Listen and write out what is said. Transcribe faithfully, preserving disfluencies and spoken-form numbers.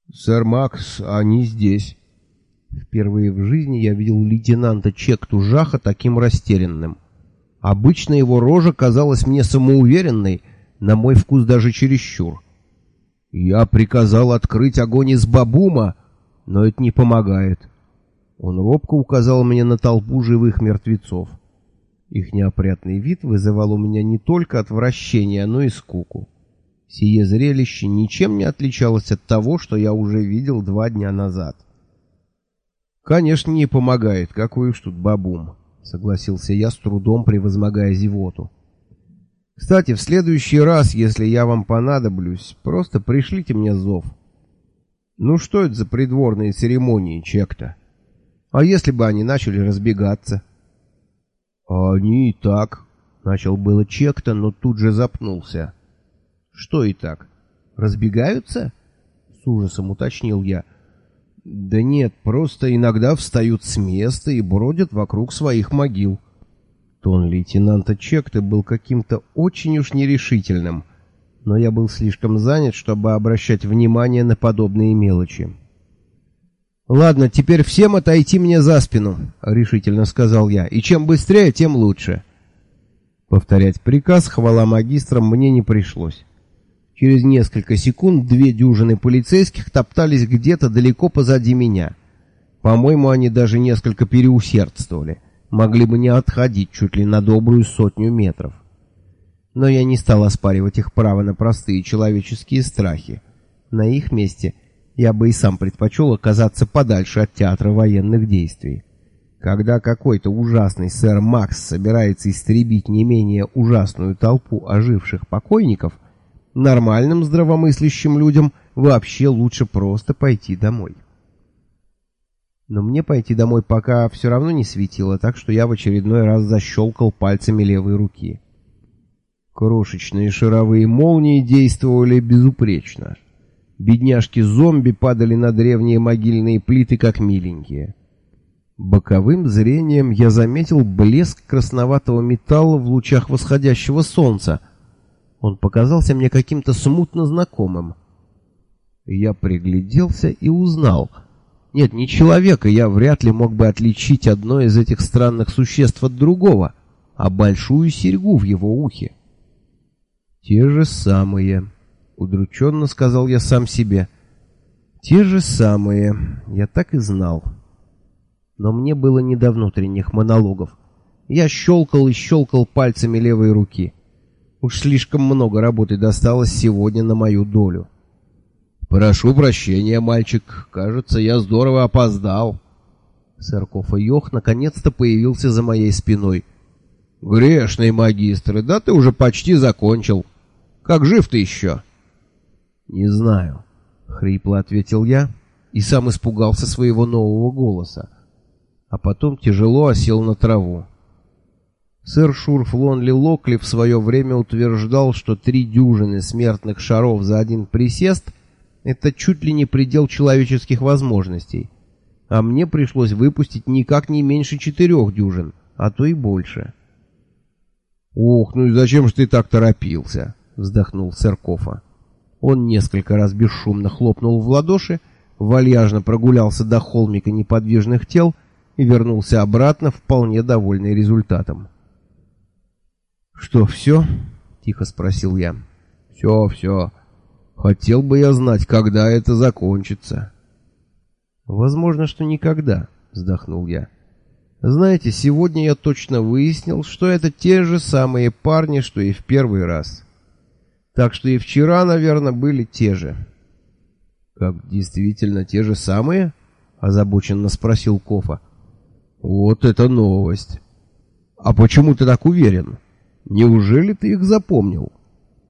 «Сэр Макс, они здесь». Впервые в жизни я видел лейтенанта Чекту Жаха таким растерянным. Обычно его рожа казалась мне самоуверенной, на мой вкус даже чересчур. Я приказал открыть огонь из бабума, но это не помогает. Он робко указал мне на толпу живых мертвецов. Их неопрятный вид вызывал у меня не только отвращение, но и скуку. Сие зрелище ничем не отличалось от того, что я уже видел два дня назад. «Конечно, не помогает. Какой уж тут бабум», — согласился я, с трудом превозмогая зевоту. «Кстати, в следующий раз, если я вам понадоблюсь, просто пришлите мне зов». «Ну что это за придворные церемонии, Чекта? А если бы они начали разбегаться?» «А они и так», — начал было Чекта, но тут же запнулся. «Что и так? Разбегаются?» — с ужасом уточнил я. «Да нет, просто иногда встают с места и бродят вокруг своих могил». Тон лейтенанта Чекта был каким-то очень уж нерешительным, но я был слишком занят, чтобы обращать внимание на подобные мелочи. «Ладно, теперь всем отойти мне за спину», — решительно сказал я, — «и чем быстрее, тем лучше». Повторять приказ, хвала магистрам, мне не пришлось. Через несколько секунд две дюжины полицейских топтались где-то далеко позади меня. По-моему, они даже несколько переусердствовали. Могли бы не отходить чуть ли на добрую сотню метров. Но я не стал оспаривать их право на простые человеческие страхи. На их месте я бы и сам предпочел оказаться подальше от театра военных действий. Когда какой-то ужасный сэр Макс собирается истребить не менее ужасную толпу оживших покойников, нормальным здравомыслящим людям вообще лучше просто пойти домой. Но мне пойти домой пока все равно не светило, так что я в очередной раз защелкал пальцами левой руки. Крошечные шаровые молнии действовали безупречно. Бедняжки-зомби падали на древние могильные плиты, как миленькие. Боковым зрением я заметил блеск красноватого металла в лучах восходящего солнца. Он показался мне каким-то смутно знакомым. Я пригляделся и узнал. Нет, не человека, я вряд ли мог бы отличить одно из этих странных существ от другого, а большую серьгу в его ухе. «Те же самые», — удрученно сказал я сам себе. «Те же самые, я так и знал». Но мне было не до внутренних монологов. Я щелкал и щелкал пальцами левой руки. Уж слишком много работы досталось сегодня на мою долю. «Прошу прощения, мальчик. Кажется, я здорово опоздал». Сэр Кофа-Йох наконец-то появился за моей спиной. «Грешный магистр, да ты уже почти закончил. Как жив ты еще?» «Не знаю», — хрипло ответил я и сам испугался своего нового голоса. А потом тяжело осел на траву. Сэр Шурф Лонли Локли в свое время утверждал, что три дюжины смертных шаров за один присест — это чуть ли не предел человеческих возможностей, а мне пришлось выпустить никак не меньше четырех дюжин, а то и больше. «Ох, ну и зачем же ты так торопился?» — вздохнул сэр Кофа. Он несколько раз бесшумно хлопнул в ладоши, вальяжно прогулялся до холмика неподвижных тел и вернулся обратно, вполне довольный результатом. «Что, все?» — тихо спросил я. «Все, все. Хотел бы я знать, когда это закончится». «Возможно, что никогда», — вздохнул я. «Знаете, сегодня я точно выяснил, что это те же самые парни, что и в первый раз. Так что и вчера, наверное, были те же». «Как, действительно те же самые?» — озабоченно спросил Кофа. «Вот это новость! А почему ты так уверен? Неужели ты их запомнил?»